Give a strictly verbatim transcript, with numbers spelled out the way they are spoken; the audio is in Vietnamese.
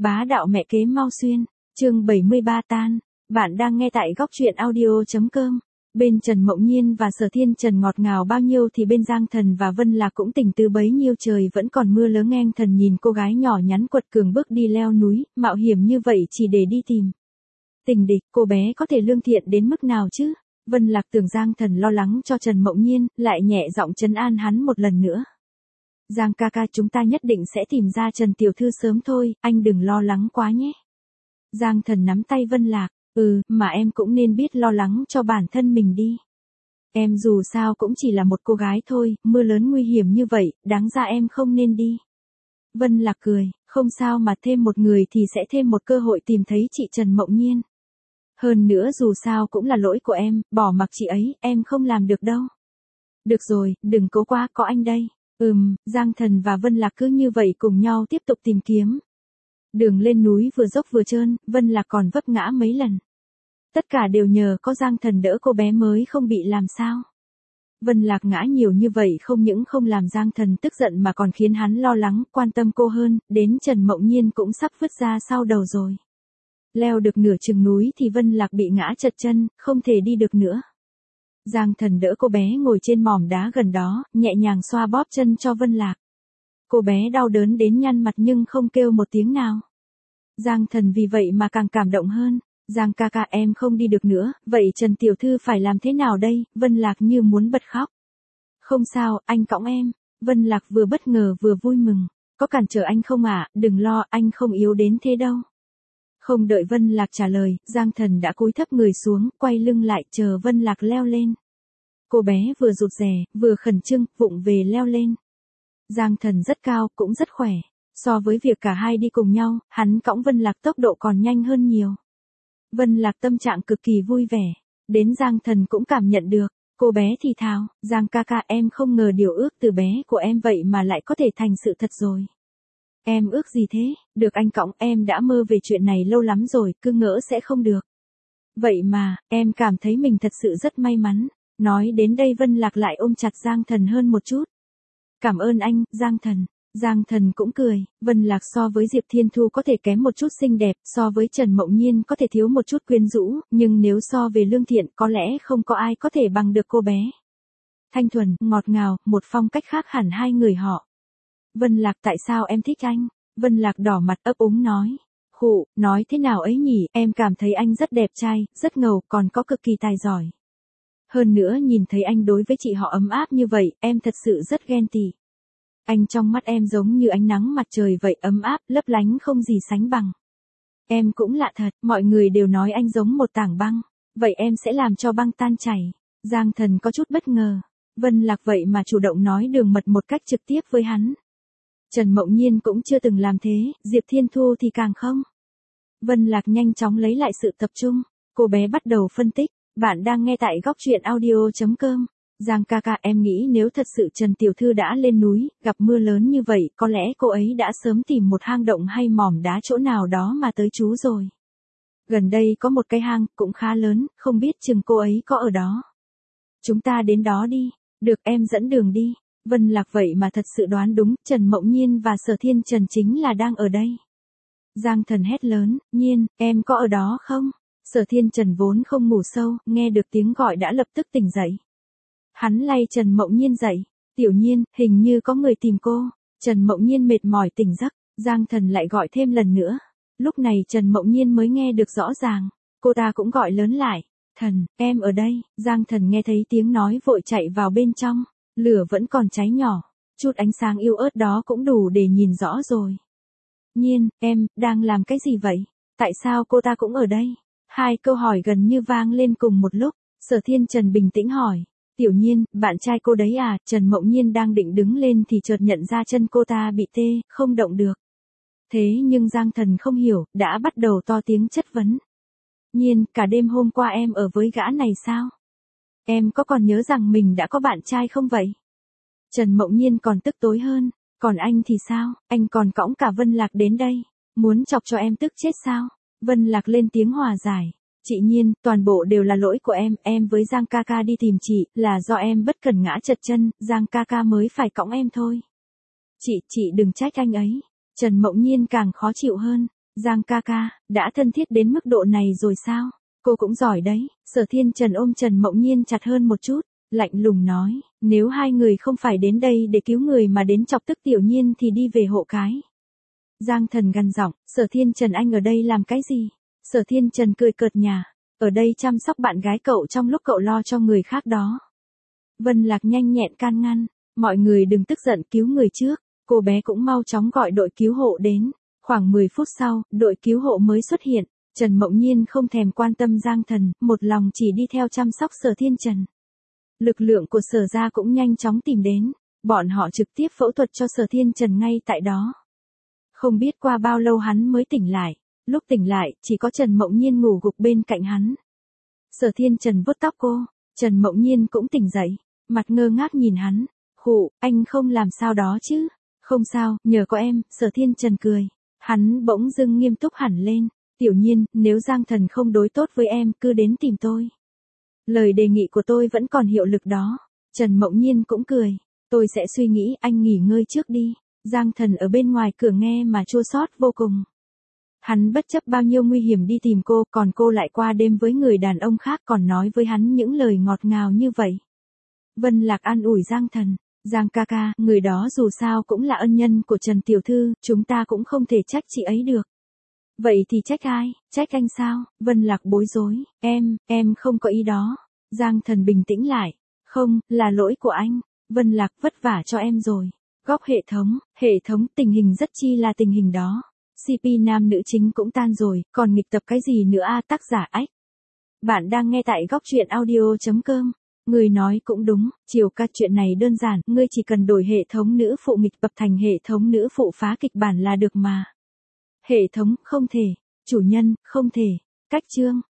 Bá đạo mẹ kế mau xuyên, chương bảy mươi ba tan. Bạn đang nghe tại góc truyện audio.com. Bên Trần Mộng Nhiên và Sở Thiên Trần ngọt ngào bao nhiêu thì bên Giang Thần và Vân Lạc cũng tình tứ bấy nhiêu. Trời vẫn còn mưa lớn, ngang thần nhìn cô gái nhỏ nhắn quật cường bước đi leo núi, mạo hiểm như vậy chỉ để đi tìm tình địch. Cô bé có thể lương thiện đến mức nào chứ? Vân Lạc tưởng Giang Thần lo lắng cho Trần Mộng Nhiên, lại nhẹ giọng trấn an hắn một lần nữa. Giang ca ca, chúng ta nhất định sẽ tìm ra Trần tiểu thư sớm thôi, anh đừng lo lắng quá nhé. Giang Thần nắm tay Vân Lạc, ừ, mà em cũng nên biết lo lắng cho bản thân mình đi. Em dù sao cũng chỉ là một cô gái thôi, mưa lớn nguy hiểm như vậy, đáng ra em không nên đi. Vân Lạc cười, không sao mà, thêm một người thì sẽ thêm một cơ hội tìm thấy chị Trần Mộng Nhiên. Hơn nữa dù sao cũng là lỗi của em, bỏ mặc chị ấy, em không làm được đâu. Được rồi, đừng cố quá, có anh đây. Ừm, Giang Thần và Vân Lạc cứ như vậy cùng nhau tiếp tục tìm kiếm. Đường lên núi vừa dốc vừa trơn, Vân Lạc còn vấp ngã mấy lần. Tất cả đều nhờ có Giang Thần đỡ cô bé mới không bị làm sao. Vân Lạc ngã nhiều như vậy không những không làm Giang Thần tức giận mà còn khiến hắn lo lắng, quan tâm cô hơn, đến Trần Mộng Nhiên cũng sắp vứt ra sau đầu rồi. Leo được nửa chừng núi thì Vân Lạc bị ngã trật chân, không thể đi được nữa. Giang Thần đỡ cô bé ngồi trên mỏm đá gần đó, nhẹ nhàng xoa bóp chân cho Vân Lạc. Cô bé đau đớn đến nhăn mặt nhưng không kêu một tiếng nào. Giang Thần vì vậy mà càng cảm động hơn. Giang ca ca, em không đi được nữa, vậy Trần tiểu thư phải làm thế nào đây? Vân Lạc như muốn bật khóc. Không sao, anh cõng em. Vân Lạc vừa bất ngờ vừa vui mừng. Có cản trở anh không ạ? À? Đừng lo, anh không yếu đến thế đâu. Không đợi Vân Lạc trả lời, Giang Thần đã cúi thấp người xuống, quay lưng lại chờ Vân Lạc leo lên. Cô bé vừa rụt rè, vừa khẩn trương, vụng về leo lên. Giang Thần rất cao, cũng rất khỏe. So với việc cả hai đi cùng nhau, hắn cõng Vân Lạc tốc độ còn nhanh hơn nhiều. Vân Lạc tâm trạng cực kỳ vui vẻ. Đến Giang Thần cũng cảm nhận được. Cô bé thì thào, Giang ca ca, em không ngờ điều ước từ bé của em vậy mà lại có thể thành sự thật rồi. Em ước gì thế? Được anh cõng, em đã mơ về chuyện này lâu lắm rồi, cứ ngỡ sẽ không được. Vậy mà, em cảm thấy mình thật sự rất may mắn. Nói đến đây Vân Lạc lại ôm chặt Giang Thần hơn một chút. Cảm ơn anh, Giang Thần. Giang Thần cũng cười, Vân Lạc so với Diệp Thiên Thu có thể kém một chút xinh đẹp, so với Trần Mộng Nhiên có thể thiếu một chút quyến rũ, nhưng nếu so về lương thiện có lẽ không có ai có thể bằng được cô bé. Thanh thuần, ngọt ngào, một phong cách khác hẳn hai người họ. Vân Lạc, tại sao em thích anh? Vân Lạc đỏ mặt ấp úng nói. Khụ, nói thế nào ấy nhỉ, em cảm thấy anh rất đẹp trai, rất ngầu, còn có cực kỳ tài giỏi. Hơn nữa nhìn thấy anh đối với chị họ ấm áp như vậy, em thật sự rất ghen tị. Anh trong mắt em giống như ánh nắng mặt trời vậy, ấm áp, lấp lánh không gì sánh bằng. Em cũng lạ thật, mọi người đều nói anh giống một tảng băng. Vậy em sẽ làm cho băng tan chảy. Giang Thần có chút bất ngờ. Vân Lạc vậy mà chủ động nói đường mật một cách trực tiếp với hắn. Trần Mộng Nhiên cũng chưa từng làm thế, Diệp Thiên Thu thì càng không. Vân Lạc nhanh chóng lấy lại sự tập trung. Cô bé bắt đầu phân tích. Bạn đang nghe tại góc truyện audio.com. Giang ca ca, em nghĩ nếu thật sự Trần tiểu thư đã lên núi, gặp mưa lớn như vậy, có lẽ cô ấy đã sớm tìm một hang động hay mỏm đá chỗ nào đó mà tới trú rồi. Gần đây có một cái hang, cũng khá lớn, không biết chừng cô ấy có ở đó. Chúng ta đến đó đi. Được, em dẫn đường đi. Vân Lạc vậy mà thật sự đoán đúng, Trần Mộng Nhiên và Sở Thiên Trần chính là đang ở đây. Giang Thần hét lớn, Nhiên, em có ở đó không? Sở Thiên Trần vốn không ngủ sâu, nghe được tiếng gọi đã lập tức tỉnh dậy. Hắn lay Trần Mộng Nhiên dậy. Tiểu Nhiên, hình như có người tìm cô. Trần Mộng Nhiên mệt mỏi tỉnh giấc. Giang Thần lại gọi thêm lần nữa. Lúc này Trần Mộng Nhiên mới nghe được rõ ràng. Cô ta cũng gọi lớn lại. Thần, em ở đây. Giang Thần nghe thấy tiếng nói vội chạy vào bên trong. Lửa vẫn còn cháy nhỏ. Chút ánh sáng yếu ớt đó cũng đủ để nhìn rõ rồi. Nhiên, em, đang làm cái gì vậy? Tại sao cô ta cũng ở đây? Hai câu hỏi gần như vang lên cùng một lúc. Sở Thiên Trần bình tĩnh hỏi. Tiểu Nhiên, bạn trai cô đấy à? Trần Mộng Nhiên đang định đứng lên thì chợt nhận ra chân cô ta bị tê, không động được. Thế nhưng Giang Thần không hiểu, đã bắt đầu to tiếng chất vấn. Nhiên, cả đêm hôm qua em ở với gã này sao? Em có còn nhớ rằng mình đã có bạn trai không vậy? Trần Mộng Nhiên còn tức tối hơn. Còn anh thì sao? Anh còn cõng cả Vân Lạc đến đây. Muốn chọc cho em tức chết sao? Vân Lạc lên tiếng hòa giải. Chị Nhiên, toàn bộ đều là lỗi của em, em với Giang ca ca đi tìm chị, là do em bất cẩn ngã trật chân, Giang ca ca mới phải cõng em thôi. Chị, chị đừng trách anh ấy. Trần Mộng Nhiên càng khó chịu hơn. Giang ca ca, đã thân thiết đến mức độ này rồi sao? Cô cũng giỏi đấy. Sở Thiên Trần ôm Trần Mộng Nhiên chặt hơn một chút, lạnh lùng nói, nếu hai người không phải đến đây để cứu người mà đến chọc tức Tiểu Nhiên thì đi về hộ cái. Giang Thần gằn giọng, Sở Thiên Trần anh ở đây làm cái gì? Sở Thiên Trần cười cợt nhả, ở đây chăm sóc bạn gái cậu trong lúc cậu lo cho người khác đó. Vân Lạc nhanh nhẹn can ngăn, mọi người đừng tức giận, cứu người trước, cô bé cũng mau chóng gọi đội cứu hộ đến. Khoảng mười phút sau, đội cứu hộ mới xuất hiện, Trần Mộng Nhiên không thèm quan tâm Giang Thần, một lòng chỉ đi theo chăm sóc Sở Thiên Trần. Lực lượng của Sở gia cũng nhanh chóng tìm đến, bọn họ trực tiếp phẫu thuật cho Sở Thiên Trần ngay tại đó. Không biết qua bao lâu hắn mới tỉnh lại, lúc tỉnh lại, chỉ có Trần Mộng Nhiên ngủ gục bên cạnh hắn. Sở Thiên Trần vuốt tóc cô, Trần Mộng Nhiên cũng tỉnh dậy, mặt ngơ ngác nhìn hắn, khụ, anh không làm sao đó chứ? Không sao, nhờ có em, Sở Thiên Trần cười. Hắn bỗng dưng nghiêm túc hẳn lên, Tiểu Nhiên, nếu Giang Thần không đối tốt với em, cứ đến tìm tôi. Lời đề nghị của tôi vẫn còn hiệu lực đó. Trần Mộng Nhiên cũng cười, tôi sẽ suy nghĩ, anh nghỉ ngơi trước đi. Giang Thần ở bên ngoài cửa nghe mà chua xót vô cùng. Hắn bất chấp bao nhiêu nguy hiểm đi tìm cô, còn cô lại qua đêm với người đàn ông khác còn nói với hắn những lời ngọt ngào như vậy. Vân Lạc an ủi Giang Thần, Giang ca ca, người đó dù sao cũng là ân nhân của Trần Tiểu Thư, chúng ta cũng không thể trách chị ấy được. Vậy thì trách ai, trách anh sao? Vân Lạc bối rối, em, em không có ý đó. Giang Thần bình tĩnh lại, không, là lỗi của anh. Vân Lạc vất vả cho em rồi. Góc hệ thống, hệ thống tình hình rất chi là tình hình đó. xê pê nam nữ chính cũng tan rồi, còn nghịch tập cái gì nữa a? Tác giả ách. Bạn đang nghe tại góc truyện audio.com. Người nói cũng đúng, chiều ca chuyện này đơn giản, ngươi chỉ cần đổi hệ thống nữ phụ nghịch tập thành hệ thống nữ phụ phá kịch bản là được mà. Hệ thống, không thể. Chủ nhân, không thể. Cách chương.